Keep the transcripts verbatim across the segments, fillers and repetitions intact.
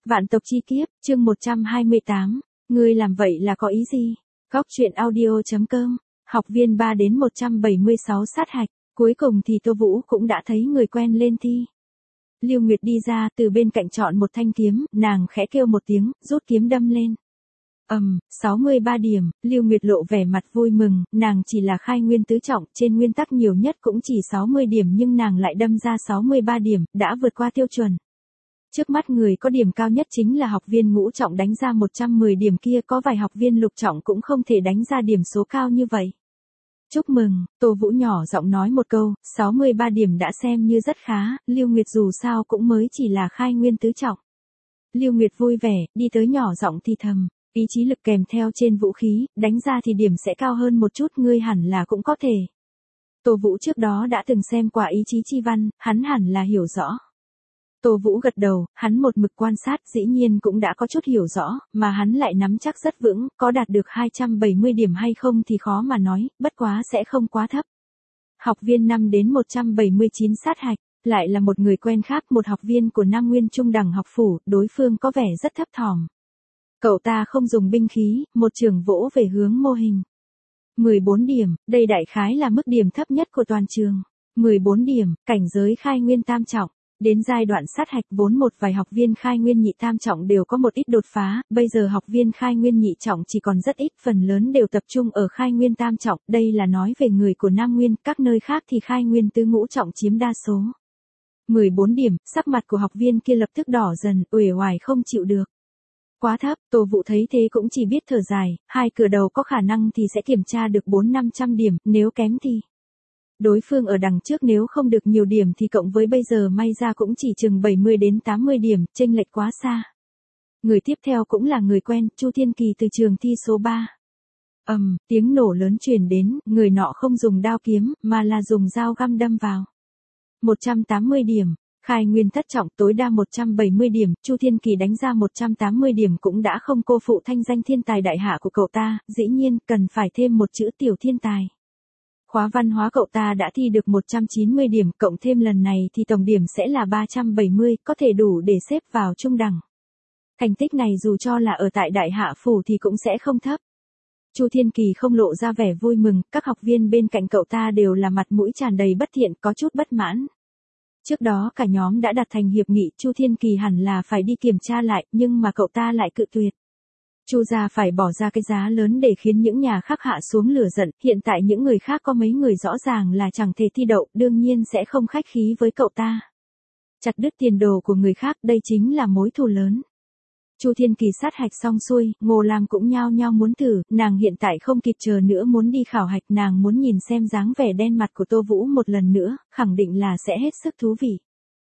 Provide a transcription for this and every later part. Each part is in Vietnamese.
Vạn tộc chi kiếp, chương một trăm hai mươi tám, ngươi làm vậy là có ý gì? Góc truyện audio.com, học viên ba đến một trăm bảy mươi sáu sát hạch, cuối cùng thì Tô Vũ cũng đã thấy người quen lên thi. Lưu Nguyệt đi ra từ bên cạnh chọn một thanh kiếm, nàng khẽ kêu một tiếng, rút kiếm đâm lên. Ầm, um, sáu mươi ba điểm, Lưu Nguyệt lộ vẻ mặt vui mừng, nàng chỉ là khai nguyên tứ trọng, trên nguyên tắc nhiều nhất cũng chỉ sáu mươi điểm nhưng nàng lại đâm ra sáu mươi ba điểm, đã vượt qua tiêu chuẩn. Trước mắt người có điểm cao nhất chính là học viên ngũ trọng đánh ra một trăm mười điểm kia, có vài học viên lục trọng cũng không thể đánh ra điểm số cao như vậy. Chúc mừng, Tô Vũ nhỏ giọng nói một câu, sáu mươi ba điểm đã xem như rất khá, Lưu Nguyệt dù sao cũng mới chỉ là khai nguyên tứ trọng. Lưu Nguyệt vui vẻ, đi tới nhỏ giọng thì thầm, ý chí lực kèm theo trên vũ khí, đánh ra thì điểm sẽ cao hơn một chút, ngươi hẳn là cũng có thể. Tô Vũ trước đó đã từng xem qua ý chí chi văn, hắn hẳn là hiểu rõ. Tô Vũ gật đầu, hắn một mực quan sát dĩ nhiên cũng đã có chút hiểu rõ, mà hắn lại nắm chắc rất vững, có đạt được hai trăm bảy mươi điểm hay không thì khó mà nói, bất quá sẽ không quá thấp. Học viên năm đến một trăm bảy mươi chín sát hạch, lại là một người quen khác, một học viên của Nam Nguyên Trung Đẳng học phủ, đối phương có vẻ rất thấp thỏm. Cậu ta không dùng binh khí, một trường vỗ về hướng mô hình. mười bốn điểm, đây đại khái là mức điểm thấp nhất của toàn trường. mười bốn điểm, cảnh giới khai nguyên tam trọng. Đến giai đoạn sát hạch vốn một vài học viên khai nguyên nhị tam trọng đều có một ít đột phá, bây giờ học viên khai nguyên nhị trọng chỉ còn rất ít, phần lớn đều tập trung ở khai nguyên tam trọng, đây là nói về người của Nam Nguyên, các nơi khác thì khai nguyên tứ ngũ trọng chiếm đa số. mười bốn điểm, sắc mặt của học viên kia lập tức đỏ dần, uể oải không chịu được. Quá thấp, Tô Vũ thấy thế cũng chỉ biết thở dài, hai cửa đầu có khả năng thì sẽ kiểm tra được bốn năm trăm điểm, nếu kém thì... Đối phương ở đằng trước nếu không được nhiều điểm thì cộng với bây giờ may ra cũng chỉ chừng bảy mươi đến tám mươi điểm, chênh lệch quá xa. Người tiếp theo cũng là người quen, Chu Thiên Kỳ từ trường thi số ba. Ầm, um, tiếng nổ lớn truyền đến, người nọ không dùng đao kiếm, mà là dùng dao găm đâm vào. một trăm tám mươi điểm, khai nguyên thất trọng tối đa một trăm bảy mươi điểm, Chu Thiên Kỳ đánh ra một trăm tám mươi điểm cũng đã không cô phụ thanh danh thiên tài đại hạ của cậu ta, dĩ nhiên cần phải thêm một chữ tiểu thiên tài. Khóa văn hóa cậu ta đã thi được một trăm chín mươi điểm, cộng thêm lần này thì tổng điểm sẽ là ba trăm bảy mươi, có thể đủ để xếp vào trung đẳng. Thành tích này dù cho là ở tại đại hạ phủ thì cũng sẽ không thấp. Chu Thiên Kỳ không lộ ra vẻ vui mừng, các học viên bên cạnh cậu ta đều là mặt mũi tràn đầy bất thiện, có chút bất mãn. Trước đó cả nhóm đã đặt thành hiệp nghị, Chu Thiên Kỳ hẳn là phải đi kiểm tra lại, nhưng mà cậu ta lại cự tuyệt. Chu gia phải bỏ ra cái giá lớn để khiến những nhà khác hạ xuống lửa giận, hiện tại những người khác có mấy người rõ ràng là chẳng thể thi đậu, đương nhiên sẽ không khách khí với cậu ta. Chặt đứt tiền đồ của người khác, đây chính là mối thù lớn. Chu Thiên Kỳ sát hạch xong xuôi, Ngô Lam cũng nhao nhao muốn thử, nàng hiện tại không kịp chờ nữa muốn đi khảo hạch, nàng muốn nhìn xem dáng vẻ đen mặt của Tô Vũ một lần nữa, khẳng định là sẽ hết sức thú vị.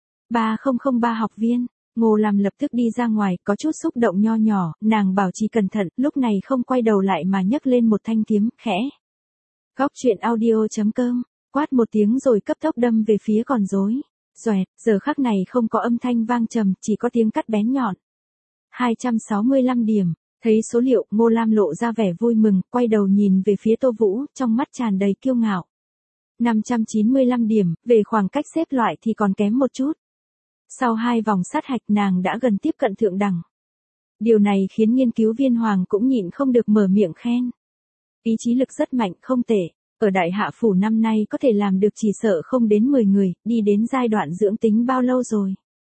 ba không không ba học viên. Ngô Lam lập tức đi ra ngoài, có chút xúc động nho nhỏ, nàng bảo trì cẩn thận, lúc này không quay đầu lại mà nhấc lên một thanh kiếm, khẽ. Góc truyện audio.com, quát một tiếng rồi cấp tốc đâm về phía con rối. Xoẹt, giờ khắc này không có âm thanh vang trầm, chỉ có tiếng cắt bén nhọn. hai trăm sáu mươi lăm điểm, thấy số liệu, Ngô Lam lộ ra vẻ vui mừng, quay đầu nhìn về phía Tô Vũ, trong mắt tràn đầy kiêu ngạo. năm trăm chín mươi lăm điểm, về khoảng cách xếp loại thì còn kém một chút. Sau hai vòng sát hạch nàng đã gần tiếp cận thượng đẳng. Điều này khiến nghiên cứu viên Hoàng cũng nhịn không được mở miệng khen. Ý chí lực rất mạnh, không tệ. Ở đại hạ phủ năm nay có thể làm được chỉ sợ không đến mười người, đi đến giai đoạn dưỡng tính bao lâu rồi?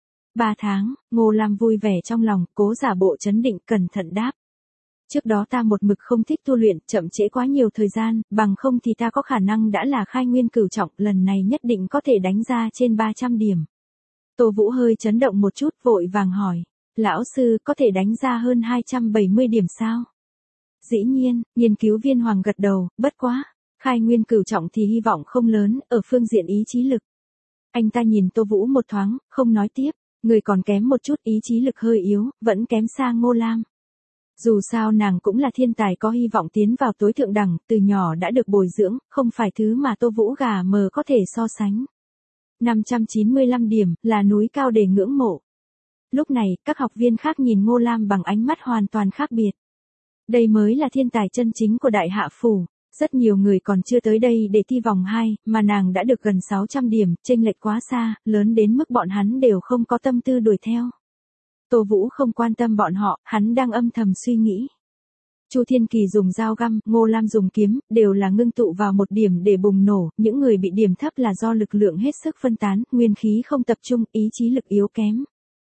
Ba tháng, Ngô Lam vui vẻ trong lòng, cố giả bộ trấn định cẩn thận đáp. Trước đó ta một mực không thích tu luyện, chậm trễ quá nhiều thời gian, bằng không thì ta có khả năng đã là khai nguyên cửu trọng, lần này nhất định có thể đánh ra trên ba trăm điểm. Tô Vũ hơi chấn động một chút, vội vàng hỏi, lão sư có thể đánh ra hơn hai trăm bảy mươi điểm sao? Dĩ nhiên, nghiên cứu viên Hoàng gật đầu, bất quá, khai nguyên cửu trọng thì hy vọng không lớn, ở phương diện ý chí lực. Anh ta nhìn Tô Vũ một thoáng, không nói tiếp, người còn kém một chút, ý chí lực hơi yếu, vẫn kém xa Ngô Lam. Dù sao nàng cũng là thiên tài có hy vọng tiến vào tối thượng đẳng, từ nhỏ đã được bồi dưỡng, không phải thứ mà Tô Vũ gà mờ có thể so sánh. năm trăm chín mươi lăm điểm, là núi cao để ngưỡng mộ. Lúc này, các học viên khác nhìn Ngô Lam bằng ánh mắt hoàn toàn khác biệt. Đây mới là thiên tài chân chính của đại hạ phủ. Rất nhiều người còn chưa tới đây để thi vòng hai, mà nàng đã được gần sáu trăm điểm, chênh lệch quá xa, lớn đến mức bọn hắn đều không có tâm tư đuổi theo. Tô Vũ không quan tâm bọn họ, hắn đang âm thầm suy nghĩ. Chu Thiên Kỳ dùng dao găm, Ngô Lam dùng kiếm, đều là ngưng tụ vào một điểm để bùng nổ, những người bị điểm thấp là do lực lượng hết sức phân tán, nguyên khí không tập trung, ý chí lực yếu kém.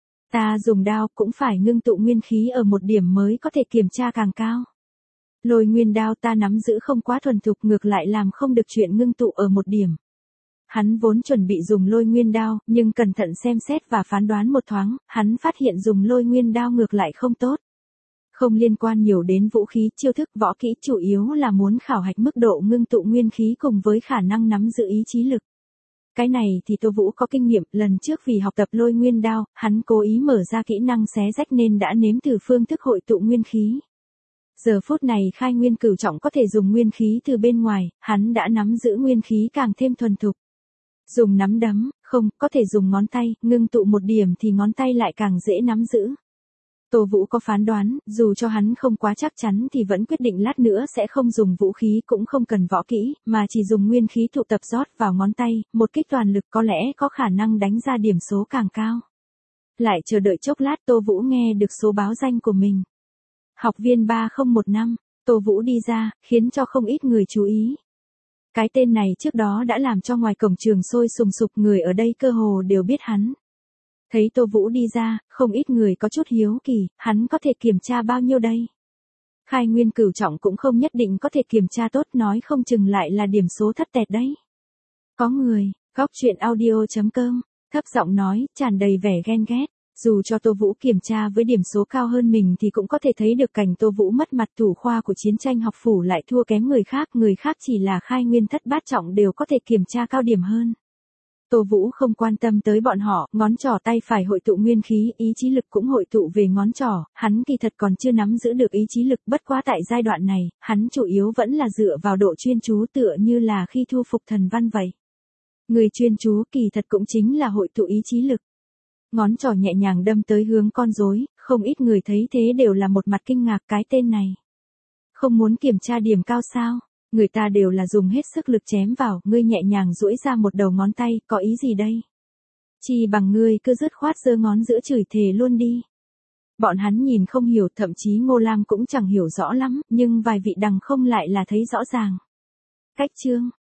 Ta dùng đao cũng phải ngưng tụ nguyên khí ở một điểm mới có thể kiểm tra càng cao. Lôi nguyên đao ta nắm giữ không quá thuần thục, ngược lại làm không được chuyện ngưng tụ ở một điểm. Hắn vốn chuẩn bị dùng lôi nguyên đao, nhưng cẩn thận xem xét và phán đoán một thoáng, hắn phát hiện dùng lôi nguyên đao ngược lại không tốt. Không liên quan nhiều đến vũ khí, chiêu thức, võ kỹ, chủ yếu là muốn khảo hạch mức độ ngưng tụ nguyên khí cùng với khả năng nắm giữ ý chí lực. Cái này thì Tô Vũ có kinh nghiệm, lần trước vì học tập lôi nguyên đao, hắn cố ý mở ra kỹ năng xé rách nên đã nếm thử phương thức hội tụ nguyên khí. Giờ phút này khai nguyên cửu trọng có thể dùng nguyên khí từ bên ngoài, hắn đã nắm giữ nguyên khí càng thêm thuần thục. Dùng nắm đấm, không, có thể dùng ngón tay, ngưng tụ một điểm thì ngón tay lại càng dễ nắm giữ. Tô Vũ có phán đoán, dù cho hắn không quá chắc chắn thì vẫn quyết định lát nữa sẽ không dùng vũ khí cũng không cần võ kỹ, mà chỉ dùng nguyên khí tụ tập rót vào ngón tay, một kích toàn lực có lẽ có khả năng đánh ra điểm số càng cao. Lại chờ đợi chốc lát Tô Vũ nghe được số báo danh của mình. Học viên ba không một năm, Tô Vũ đi ra, khiến cho không ít người chú ý. Cái tên này trước đó đã làm cho ngoài cổng trường sôi sùng sục, người ở đây cơ hồ đều biết hắn. Thấy Tô Vũ đi ra, không ít người có chút hiếu kỳ, hắn có thể kiểm tra bao nhiêu đây? Khai nguyên cửu trọng cũng không nhất định có thể kiểm tra tốt, nói không chừng lại là điểm số thất tẹt đấy. Có người, góc chuyện audio chấm com, thấp giọng nói, tràn đầy vẻ ghen ghét. Dù cho Tô Vũ kiểm tra với điểm số cao hơn mình thì cũng có thể thấy được cảnh Tô Vũ mất mặt, thủ khoa của chiến tranh học phủ lại thua kém người khác, người khác chỉ là khai nguyên thất bát trọng đều có thể kiểm tra cao điểm hơn. Tô Vũ không quan tâm tới bọn họ, ngón trỏ tay phải hội tụ nguyên khí, ý chí lực cũng hội tụ về ngón trỏ, hắn kỳ thật còn chưa nắm giữ được ý chí lực, bất quá tại giai đoạn này, hắn chủ yếu vẫn là dựa vào độ chuyên chú, tựa như là khi thu phục thần văn vậy. Người chuyên chú kỳ thật cũng chính là hội tụ ý chí lực. Ngón trỏ nhẹ nhàng đâm tới hướng con rối, không ít người thấy thế đều là một mặt kinh ngạc, cái tên này. Không muốn kiểm tra điểm cao sao? Người ta đều là dùng hết sức lực chém vào, ngươi nhẹ nhàng duỗi ra một đầu ngón tay, có ý gì đây? Chỉ bằng ngươi cứ dứt khoát giơ ngón giữa chửi thề luôn đi. Bọn hắn nhìn không hiểu, thậm chí Ngô Lam cũng chẳng hiểu rõ lắm, nhưng vài vị đằng không lại là thấy rõ ràng. Cách chương